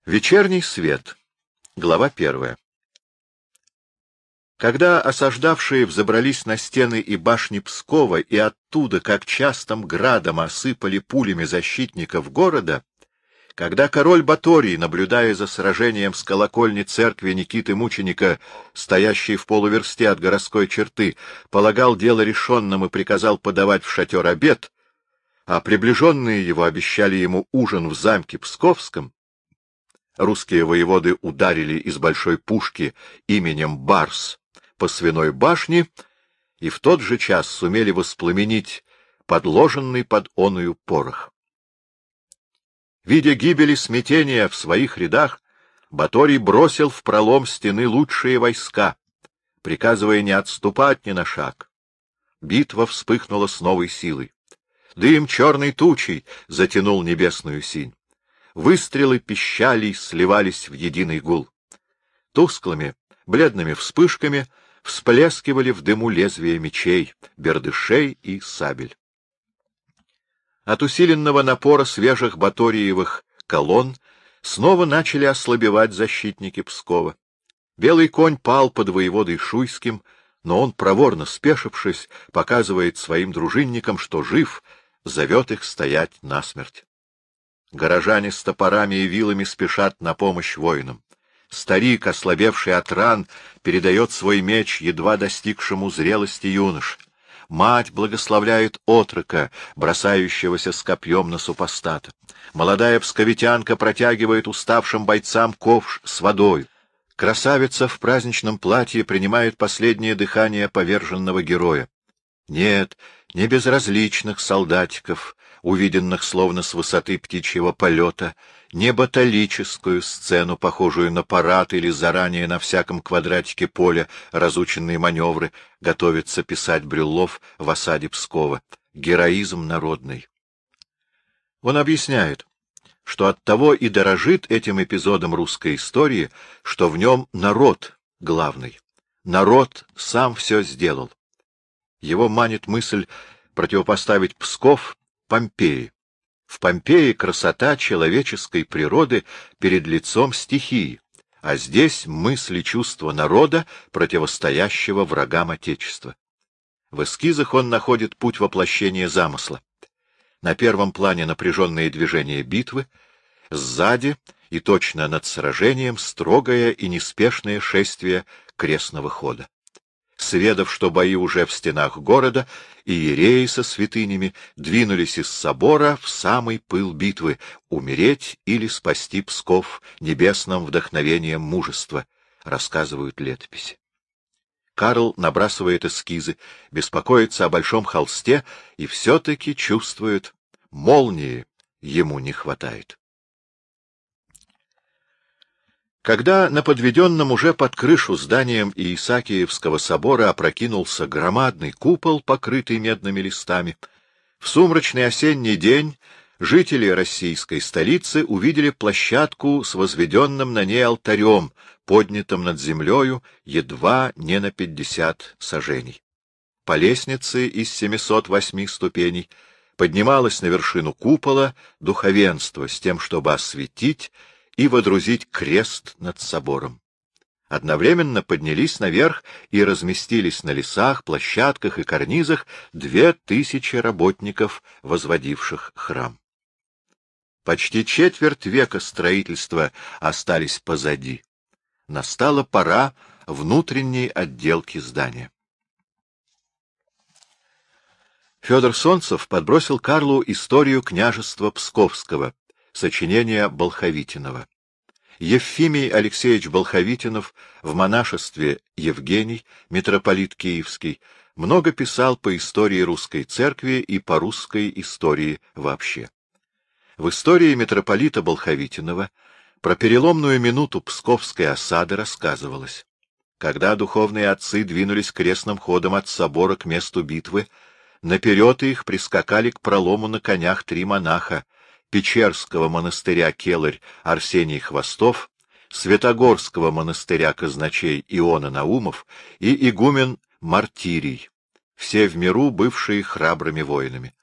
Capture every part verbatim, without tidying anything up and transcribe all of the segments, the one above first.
Вечерний свет. Глава первая. Когда осаждавшие взобрались на стены и башни Пскова и оттуда, как частым градом, осыпали пулями защитников города, когда король Баторий, наблюдая за сражением с колокольни церкви Никиты Мученика, стоящей в полуверсте от городской черты, полагал дело решенным и приказал подавать в шатер обед, а приближенные его обещали ему ужин в замке Псковском, русские воеводы ударили из большой пушки именем Барс по Свиной башне и в тот же час сумели воспламенить подложенный под оную порох. Видя гибели смятения в своих рядах, Баторий бросил в пролом стены лучшие войска, приказывая не отступать ни на шаг. Битва вспыхнула с новой силой. Дым черной тучей затянул небесную синь. Выстрелы пищалей сливались в единый гул. Тусклыми, бледными вспышками всплескивали в дыму лезвия мечей, бердышей и сабель. От усиленного напора свежих баториевых колонн снова начали ослабевать защитники Пскова. Белый конь пал под воеводой Шуйским, но он, проворно спешившись, показывает своим дружинникам, что жив, зовет их стоять насмерть. Горожане с топорами и вилами спешат на помощь воинам. Старик, ослабевший от ран, передает свой меч едва достигшему зрелости юноше. Мать благословляет отрока, бросающегося с копьем на супостата. Молодая псковитянка протягивает уставшим бойцам ковш с водой. Красавица в праздничном платье принимает последнее дыхание поверженного героя. Нет, не безразличных солдатиков, увиденных словно с высоты птичьего полета, не баталическую сцену, похожую на парад или заранее на всяком квадратике поля разученные маневры, готовится писать Брюллов в осаде Пскова. Героизм народный. Он объясняет, что оттого и дорожит этим эпизодом русской истории, что в нем народ главный. Народ сам все сделал. Его манит мысль противопоставить Псков Помпеи. В Помпеи красота человеческой природы перед лицом стихии, а здесь мысли и чувства народа, противостоящего врагам Отечества. В эскизах он находит путь воплощения замысла. На первом плане напряженные движения битвы, сзади и точно над сражением строгое и неспешное шествие крестного хода. Сведав, что бои уже в стенах города, иереи со святынями двинулись из собора в самый пыл битвы — умереть или спасти Псков небесным вдохновением мужества, рассказывают летописи. Карл набрасывает эскизы, беспокоится о большом холсте и все-таки чувствует — молнии ему не хватает. Когда на подведенном уже под крышу зданием Иисакиевского собора опрокинулся громадный купол, покрытый медными листами, в сумрачный осенний день жители российской столицы увидели площадку с возведенным на ней алтарем, поднятым над землею едва не на пятьдесят саженей. По лестнице из семисот восьми ступеней поднималось на вершину купола духовенство с тем, чтобы осветить и водрузить крест над собором. Одновременно поднялись наверх и разместились на лесах, площадках и карнизах две тысячи работников, возводивших храм. Почти четверть века строительства остались позади. Настала пора внутренней отделки здания. Федор Солнцев подбросил Карлу историю княжества Псковского, сочинение Болховитинова. Евфимий Алексеевич Болховитинов в монашестве Евгений, митрополит Киевский, много писал по истории русской церкви и по русской истории вообще. В истории митрополита Болховитинова про переломную минуту Псковской осады рассказывалось. Когда духовные отцы двинулись крестным ходом от собора к месту битвы, наперед их прискакали к пролому на конях три монаха: Печерского монастыря келарь Арсений Хвостов, Святогорского монастыря казначей Иона Наумов и игумен Мартирий, все в миру бывшие храбрыми воинами.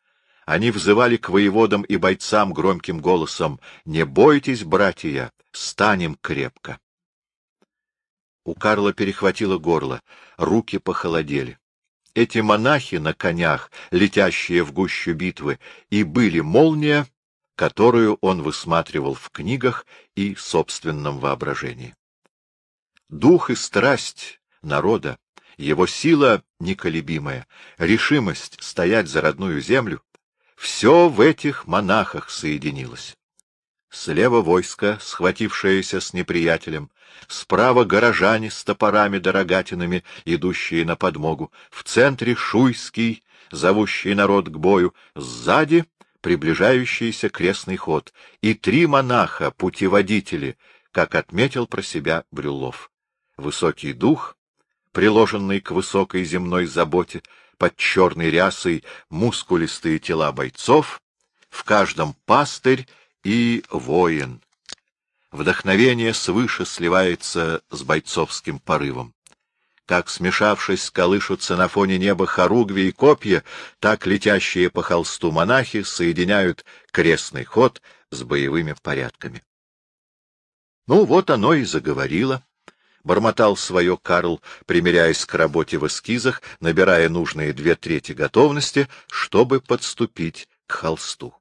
Они взывали к воеводам и бойцам громким голосом: «Не бойтесь, братья, станем крепко». У Карла перехватило горло, руки похолодели. Эти монахи на конях, летящие в гущу битвы, и были молния, которую он высматривал в книгах и собственном воображении. Дух и страсть народа, его сила неколебимая, решимость стоять за родную землю — все в этих монахах соединилось. Слева войско, схватившееся с неприятелем, справа горожане с топорами да рогатинами, идущие на подмогу, в центре Шуйский, зовущий народ к бою, сзади приближающийся крестный ход, и три монаха, путеводители, как отметил про себя Брюллов. Высокий дух, приложенный к высокой земной заботе, под черной рясой мускулистые тела бойцов, в каждом пастырь и воин. Вдохновение свыше сливается с бойцовским порывом. Как, смешавшись, колышутся на фоне неба хоругви и копья, так летящие по холсту монахи соединяют крестный ход с боевыми порядками. Ну, вот оно и заговорило. Бормотал свое Карл, примиряясь к работе в эскизах, набирая нужные две трети готовности, чтобы подступить к холсту.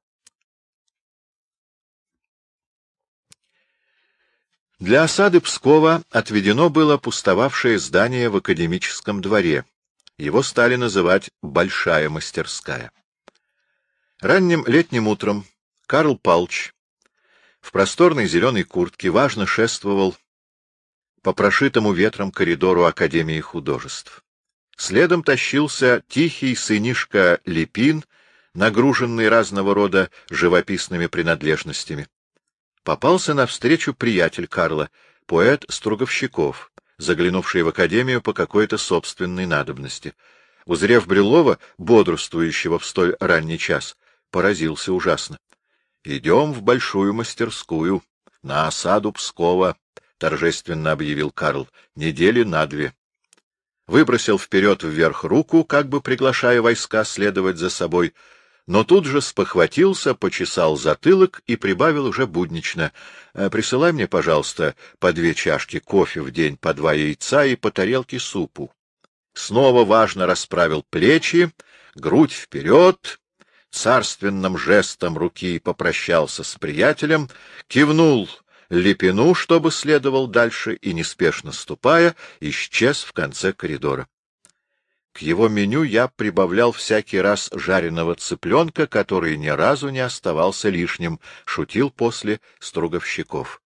Для осады Пскова отведено было пустовавшее здание в академическом дворе. Его стали называть «Большая мастерская». Ранним летним утром Карл Палч в просторной зеленой куртке важно шествовал по прошитому ветром коридору Академии художеств. Следом тащился тихий сынишка Липин, нагруженный разного рода живописными принадлежностями. Попался навстречу приятель Карла, поэт Струговщиков, заглянувший в академию по какой-то собственной надобности. Узрев Брюллова, бодрствующего в столь ранний час, поразился ужасно. — Идем в большую мастерскую, на осаду Пскова, — торжественно объявил Карл, — недели на две. Выбросил вперед вверх руку, как бы приглашая войска следовать за собой, но тут же спохватился, почесал затылок и прибавил уже буднично: «Присылай мне, пожалуйста, по две чашки кофе в день, по два яйца и по тарелке супу». Снова важно расправил плечи, грудь вперед, царственным жестом руки попрощался с приятелем, кивнул Липину, чтобы следовал дальше, и, неспешно ступая, исчез в конце коридора. К его меню я прибавлял всякий раз жареного цыпленка, который ни разу не оставался лишним, шутил после Струговщиков.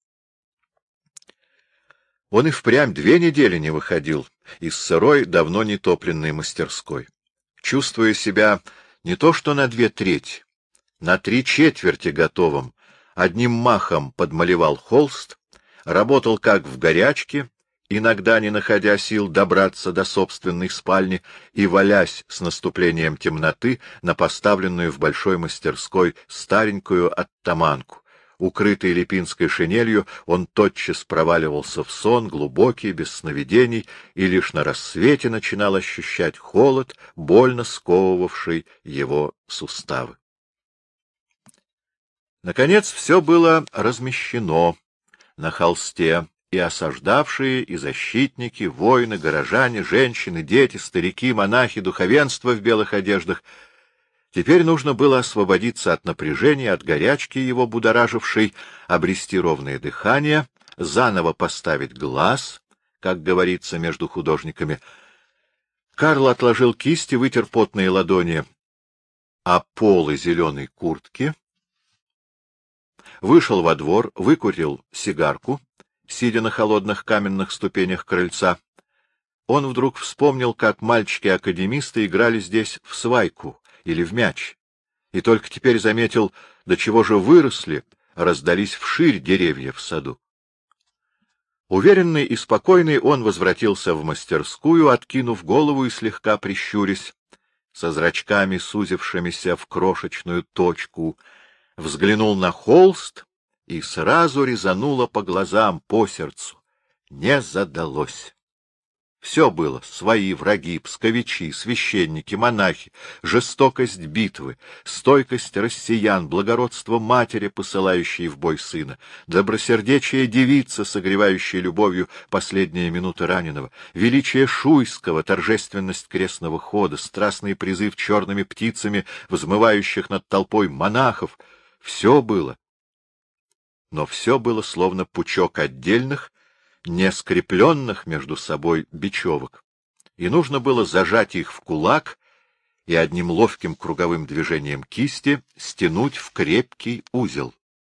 Он и впрямь две недели не выходил из сырой, давно не топленной мастерской. Чувствуя себя не то что на две трети, на три четверти готовым, одним махом подмалевал холст, работал как в горячке, иногда не находя сил добраться до собственной спальни и валясь с наступлением темноты на поставленную в большой мастерской старенькую оттаманку. Укрытый липинской шинелью, он тотчас проваливался в сон, глубокий, без сновидений, и лишь на рассвете начинал ощущать холод, больно сковывавший его суставы. Наконец все было размещено на холсте, и осаждавшие, и защитники, воины, горожане, женщины, дети, старики, монахи, духовенство в белых одеждах. Теперь нужно было освободиться от напряжения, от горячки его будоражившей, обрести ровное дыхание, заново поставить глаз, как говорится между художниками. Карл отложил кисти, вытер потные ладони о полы зеленой куртки, вышел во двор, выкурил сигарку, сидя на холодных каменных ступенях крыльца. Он вдруг вспомнил, как мальчики-академисты играли здесь в свайку или в мяч, и только теперь заметил, до чего же выросли, раздались вширь деревья в саду. Уверенный и спокойный он возвратился в мастерскую, откинув голову и слегка прищурясь, со зрачками, сузившимися в крошечную точку, взглянул на холст, и сразу резануло по глазам, по сердцу. Не задалось. Все было — свои, враги, псковичи, священники, монахи, жестокость битвы, стойкость россиян, благородство матери, посылающей в бой сына, добросердечие девицы, согревающей любовью последние минуты раненого, величие Шуйского, торжественность крестного хода, страстный призыв черными птицами, взмывающих над толпой монахов — все было. Но все было словно пучок отдельных, не скрепленных между собой бечевок, и нужно было зажать их в кулак и одним ловким круговым движением кисти стянуть в крепкий узел.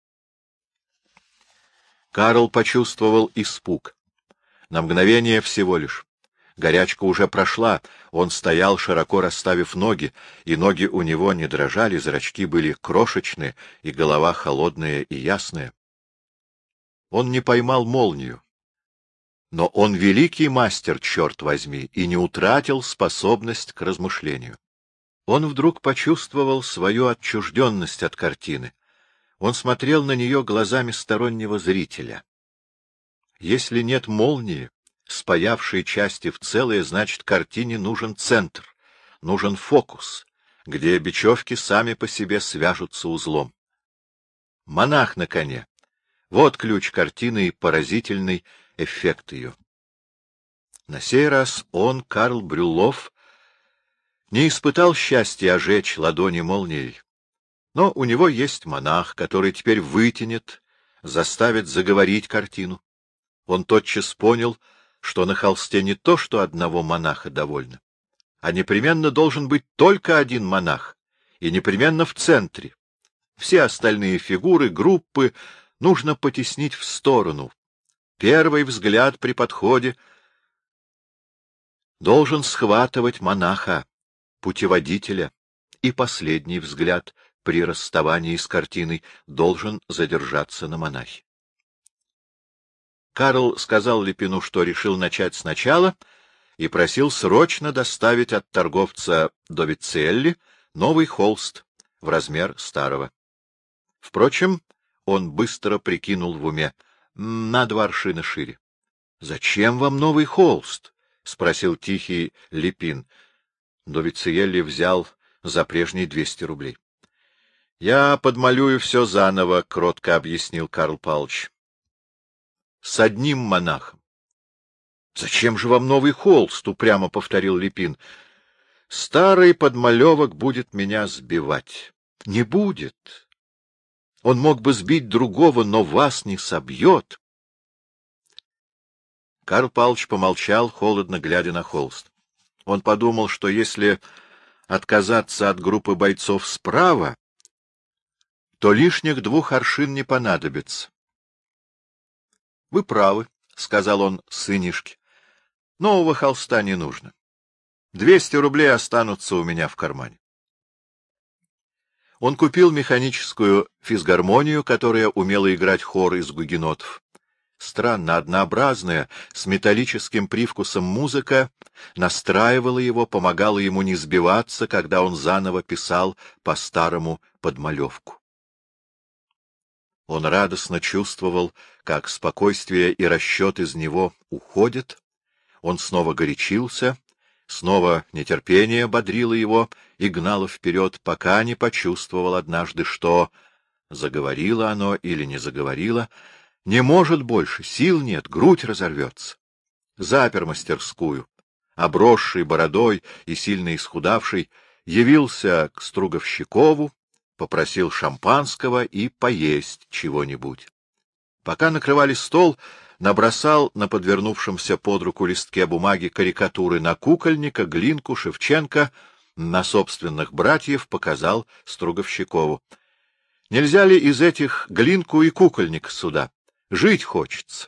Карл почувствовал испуг. На мгновение всего лишь. Горячка уже прошла, он стоял, широко расставив ноги, и ноги у него не дрожали, зрачки были крошечные, и голова холодная и ясная. Он не поймал молнию. Но он великий мастер, черт возьми, и не утратил способность к размышлению. Он вдруг почувствовал свою отчужденность от картины. Он смотрел на нее глазами стороннего зрителя. Если нет молнии, спаявшей части в целое, значит, картине нужен центр, нужен фокус, где бечевки сами по себе свяжутся узлом. Монах на коне. Вот ключ картины и поразительный эффект ее. На сей раз он, Карл Брюллов, не испытал счастья ожечь ладони молнией. Но у него есть монах, который теперь вытянет, заставит заговорить картину. Он тотчас понял, что на холсте не то, что одного монаха довольно, а непременно должен быть только один монах, и непременно в центре. Все остальные фигуры, группы нужно потеснить в сторону. Первый взгляд при подходе должен схватывать монаха, путеводителя, и последний взгляд при расставании с картиной должен задержаться на монахе. Карл сказал Лепину, что решил начать сначала, и просил срочно доставить от торговца Довицелли новый холст в размер старого. Впрочем, он быстро прикинул в уме: на два аршина шире. — Зачем вам новый холст? — спросил тихий Лепин. Довицелли взял за прежние двести рублей. — Я подмалюю все заново, — кротко объяснил Карл Павлович. — С одним монахом. — Зачем же вам новый холст? — упрямо повторил Лепин. — Старый подмалевок будет меня сбивать. — Не будет. Он мог бы сбить другого, но вас не собьет. Карл Павлович помолчал, холодно глядя на холст. Он подумал, что если отказаться от группы бойцов справа, то лишних двух аршин не понадобится. — Вы правы, — сказал он сынишке. — Нового холста не нужно. Двести рублей останутся у меня в кармане. Он купил механическую физгармонию, которая умела играть хор из гугенотов. Странно однообразная, с металлическим привкусом музыка настраивала его, помогала ему не сбиваться, когда он заново писал по-старому подмалевку. Он радостно чувствовал, как спокойствие и расчет из него уходят. Он снова горячился, снова нетерпение бодрило его и гнало вперед, пока не почувствовал однажды, что, заговорило оно или не заговорило, не может больше, сил нет, грудь разорвется. Запер мастерскую, обросший бородой и сильно исхудавший, явился к Струговщикову, попросил шампанского и поесть чего-нибудь. Пока накрывали стол, набросал на подвернувшемся под руку листке бумаги карикатуры на Кукольника, Глинку, Шевченко, на собственных братьев показал Струговщикову. Нельзя ли из этих Глинку и Кукольника сюда? Жить хочется.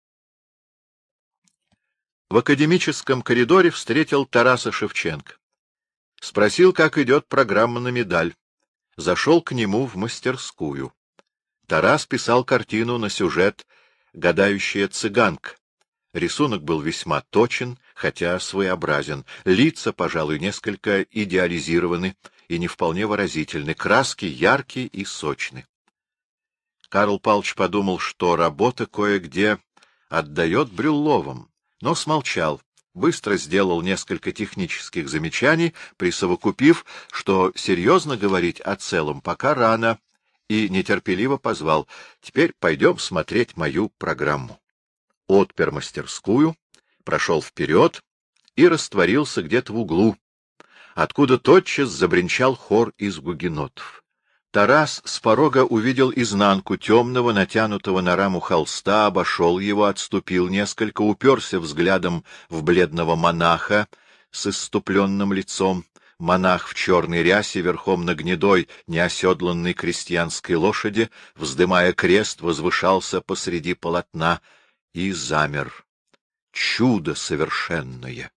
В академическом коридоре встретил Тараса Шевченко. Спросил, как идет программа на медаль. Зашел к нему в мастерскую. Тарас писал картину на сюжет «Гадающая цыганка». Рисунок был весьма точен, хотя своеобразен. Лица, пожалуй, несколько идеализированы и не вполне выразительны. Краски яркие и сочны. Карл Павлович подумал, что работа кое-где отдает Брюлловым, но смолчал, быстро сделал несколько технических замечаний, присовокупив, что серьезно говорить о целом пока рано, и нетерпеливо позвал: «Теперь пойдем смотреть мою программу». Отпер мастерскую, прошел вперед и растворился где-то в углу, откуда тотчас забринчал хор из гугенотов. Тарас с порога увидел изнанку темного, натянутого на раму холста, обошел его, отступил несколько, уперся взглядом в бледного монаха с исступленным лицом. Монах в черной рясе, верхом на гнедой, неоседланной крестьянской лошади, вздымая крест, возвышался посреди полотна и замер. Чудо совершенное!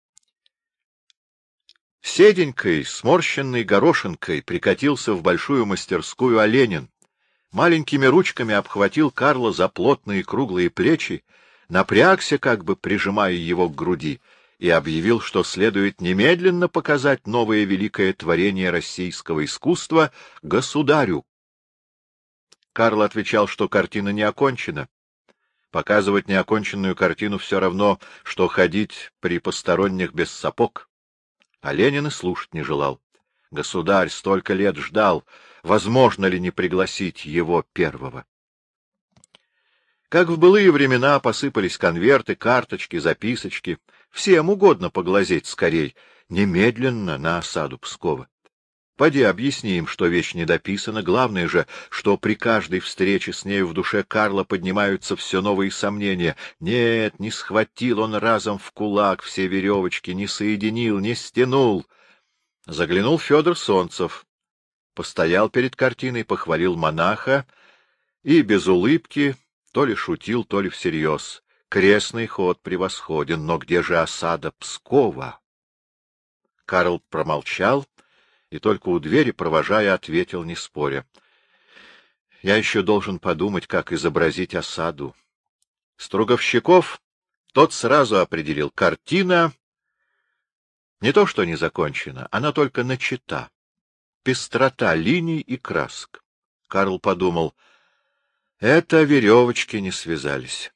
Седенькой, сморщенной горошинкой прикатился в большую мастерскую Оленин, маленькими ручками обхватил Карла за плотные круглые плечи, напрягся, как бы прижимая его к груди, и объявил, что следует немедленно показать новое великое творение российского искусства государю. Карл отвечал, что картина не окончена. Показывать неоконченную картину все равно, что ходить при посторонних без сапог. А Ленин и слушать не желал. Государь столько лет ждал, возможно ли не пригласить его первого. Как в былые времена посыпались конверты, карточки, записочки. Всем угодно поглазеть скорей, немедленно на осаду Пскова. Поди объясни им, что вещь не дописана, главное же, что при каждой встрече с нею в душе Карла поднимаются все новые сомнения. Нет, не схватил он разом в кулак все веревочки, не соединил, не стянул. Заглянул Федор Солнцев, постоял перед картиной, похвалил монаха и без улыбки то ли шутил, то ли всерьез. Крестный ход превосходен, но где же осада Пскова? Карл промолчал и только у двери, провожая, ответил, не споря: — Я еще должен подумать, как изобразить осаду. Струговщиков тот сразу определил: картина не то что не закончена, она только начата. Пестрота линий и красок. Карл подумал: это веревочки не связались.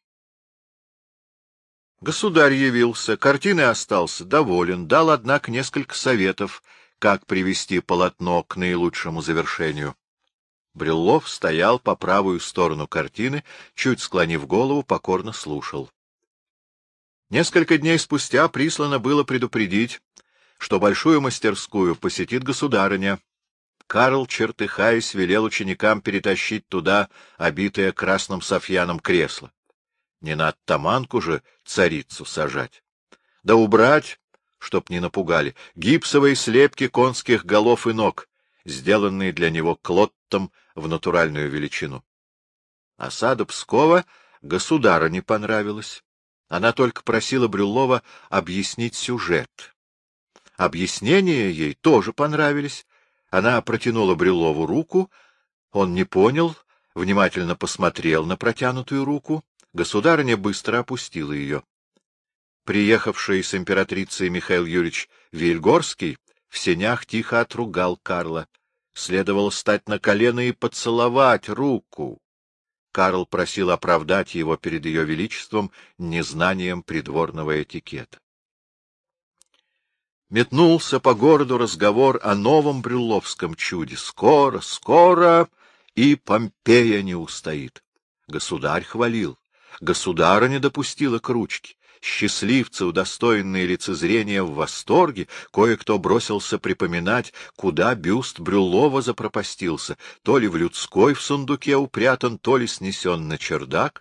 Государь явился, картиной остался доволен, дал, однако, несколько советов, как привести полотно к наилучшему завершению. Брюллов стоял по правую сторону картины, чуть склонив голову, покорно слушал. Несколько дней спустя прислано было предупредить, что большую мастерскую посетит государыня. Карл, чертыхаясь, велел ученикам перетащить туда обитое красным софьяном кресло. Не на оттаманку же царицу сажать. Да убрать, чтоб не напугали, гипсовые слепки конских голов и ног, сделанные для него Клоттом в натуральную величину. Осада Пскова государу не понравилась. Она только просила Брюллова объяснить сюжет. Объяснения ей тоже понравились. Она протянула Брюллову руку, он не понял, внимательно посмотрел на протянутую руку. Государыня быстро опустила ее. Приехавший с императрицей Михаил Юрьевич Вильгорский в сенях тихо отругал Карла. Следовало стать на колено и поцеловать руку. Карл просил оправдать его перед ее величеством незнанием придворного этикета. Метнулся по городу разговор о новом брюлловском чуде. Скоро, скоро и Помпея не устоит. Государь хвалил. Государыня допустила к ручке. Счастливцы, удостоенные лицезрения, в восторге, кое-кто бросился припоминать, куда бюст Брюллова запропастился, то ли в людской в сундуке упрятан, то ли снесен на чердак.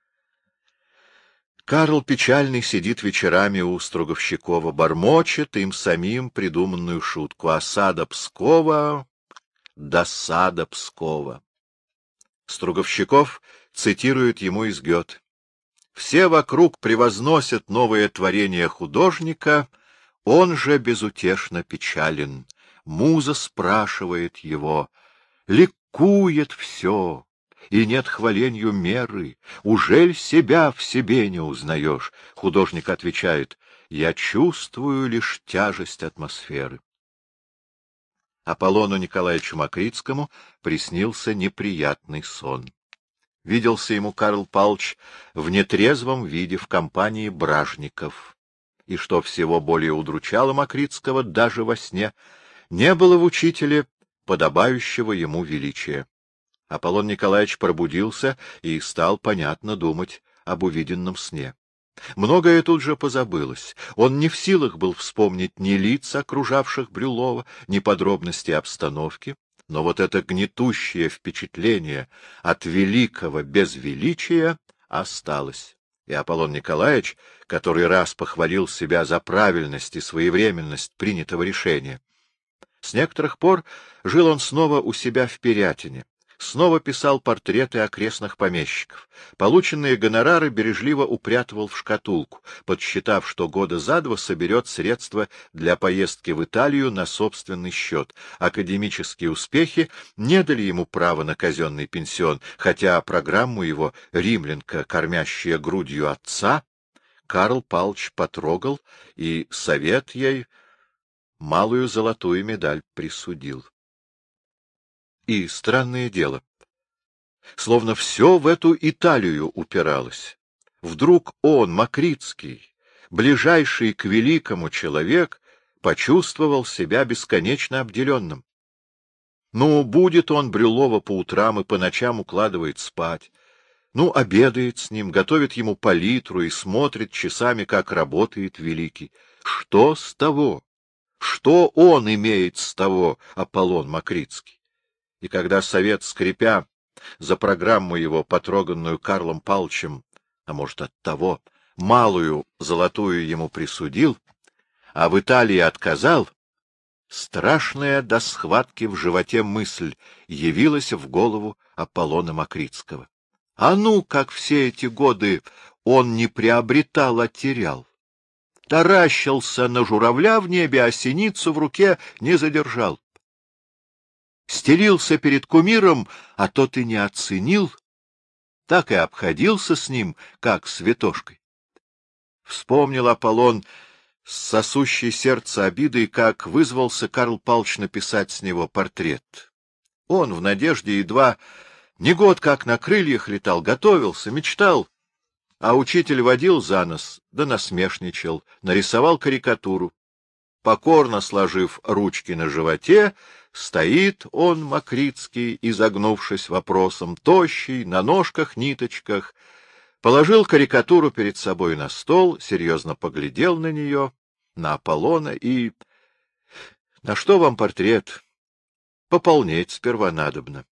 Карл печальный сидит вечерами у Струговщикова, бормочет им самим придуманную шутку: осада Пскова, досада Пскова. Струговщиков цитирует ему из Гёте: все вокруг превозносят новое творение художника, он же безутешно печален. Муза спрашивает его, ликует все, и нет хваленью меры. Ужель себя в себе не узнаешь? Художник отвечает: я чувствую лишь тяжесть атмосферы. Аполлону Николаевичу Макритскому приснился неприятный сон. Виделся ему Карл Павлович в нетрезвом виде в компании бражников. и, что всего более удручало Макритского даже во сне, не было в учителе подобающего ему величия. Аполлон Николаевич пробудился и стал, понятно, думать об увиденном сне. Многое тут же позабылось. Он не в силах был вспомнить ни лиц, окружавших Брюллова, ни подробности обстановки, но вот это гнетущее впечатление от великого безвеличия осталось. И Аполлон Николаевич, который раз похвалил себя за правильность и своевременность принятого решения, с некоторых пор жил он снова у себя в Пирятине, снова писал портреты окрестных помещиков. Полученные гонорары бережливо упрятывал в шкатулку, подсчитав, что года за два соберет средства для поездки в Италию на собственный счет. Академические успехи не дали ему права на казенный пенсион, хотя программу его «Римлянка, кормящая грудью отца» Карл Павлович потрогал, и совет ей малую золотую медаль присудил. И странное дело, словно все в эту Италию упиралось. Вдруг он, Макритский, ближайший к великому человек, почувствовал себя бесконечно обделенным. Ну, будет он Брюллова по утрам и по ночам укладывает спать, ну, обедает с ним, готовит ему палитру и смотрит часами, как работает великий. Что с того? Что он имеет с того, Аполлон Макритский? И когда совет, скрипя за программу его, потроганную Карлом Павловичем, а может, от того, малую золотую ему присудил, а в Италии отказал, страшная до схватки в животе мысль явилась в голову Аполлона Макритского. А ну, как все эти годы он не приобретал, а терял. Таращился на журавля в небе, а синицу в руке не задержал. Стелился перед кумиром, а тот и не оценил, так и обходился с ним, как с ветошкой. Вспомнил Аполлон с сосущей сердце обидой, как вызвался Карл Павлович написать с него портрет. Он в надежде едва не год как на крыльях летал, готовился, мечтал, а учитель водил за нос, да насмешничал, нарисовал карикатуру. Покорно сложив ручки на животе, стоит он, Макритский, изогнувшись вопросом, тощий, на ножках-ниточках, положил карикатуру перед собой на стол, серьезно поглядел на нее, на Аполлона и... — На что вам портрет? Пополнеть сперва надобно.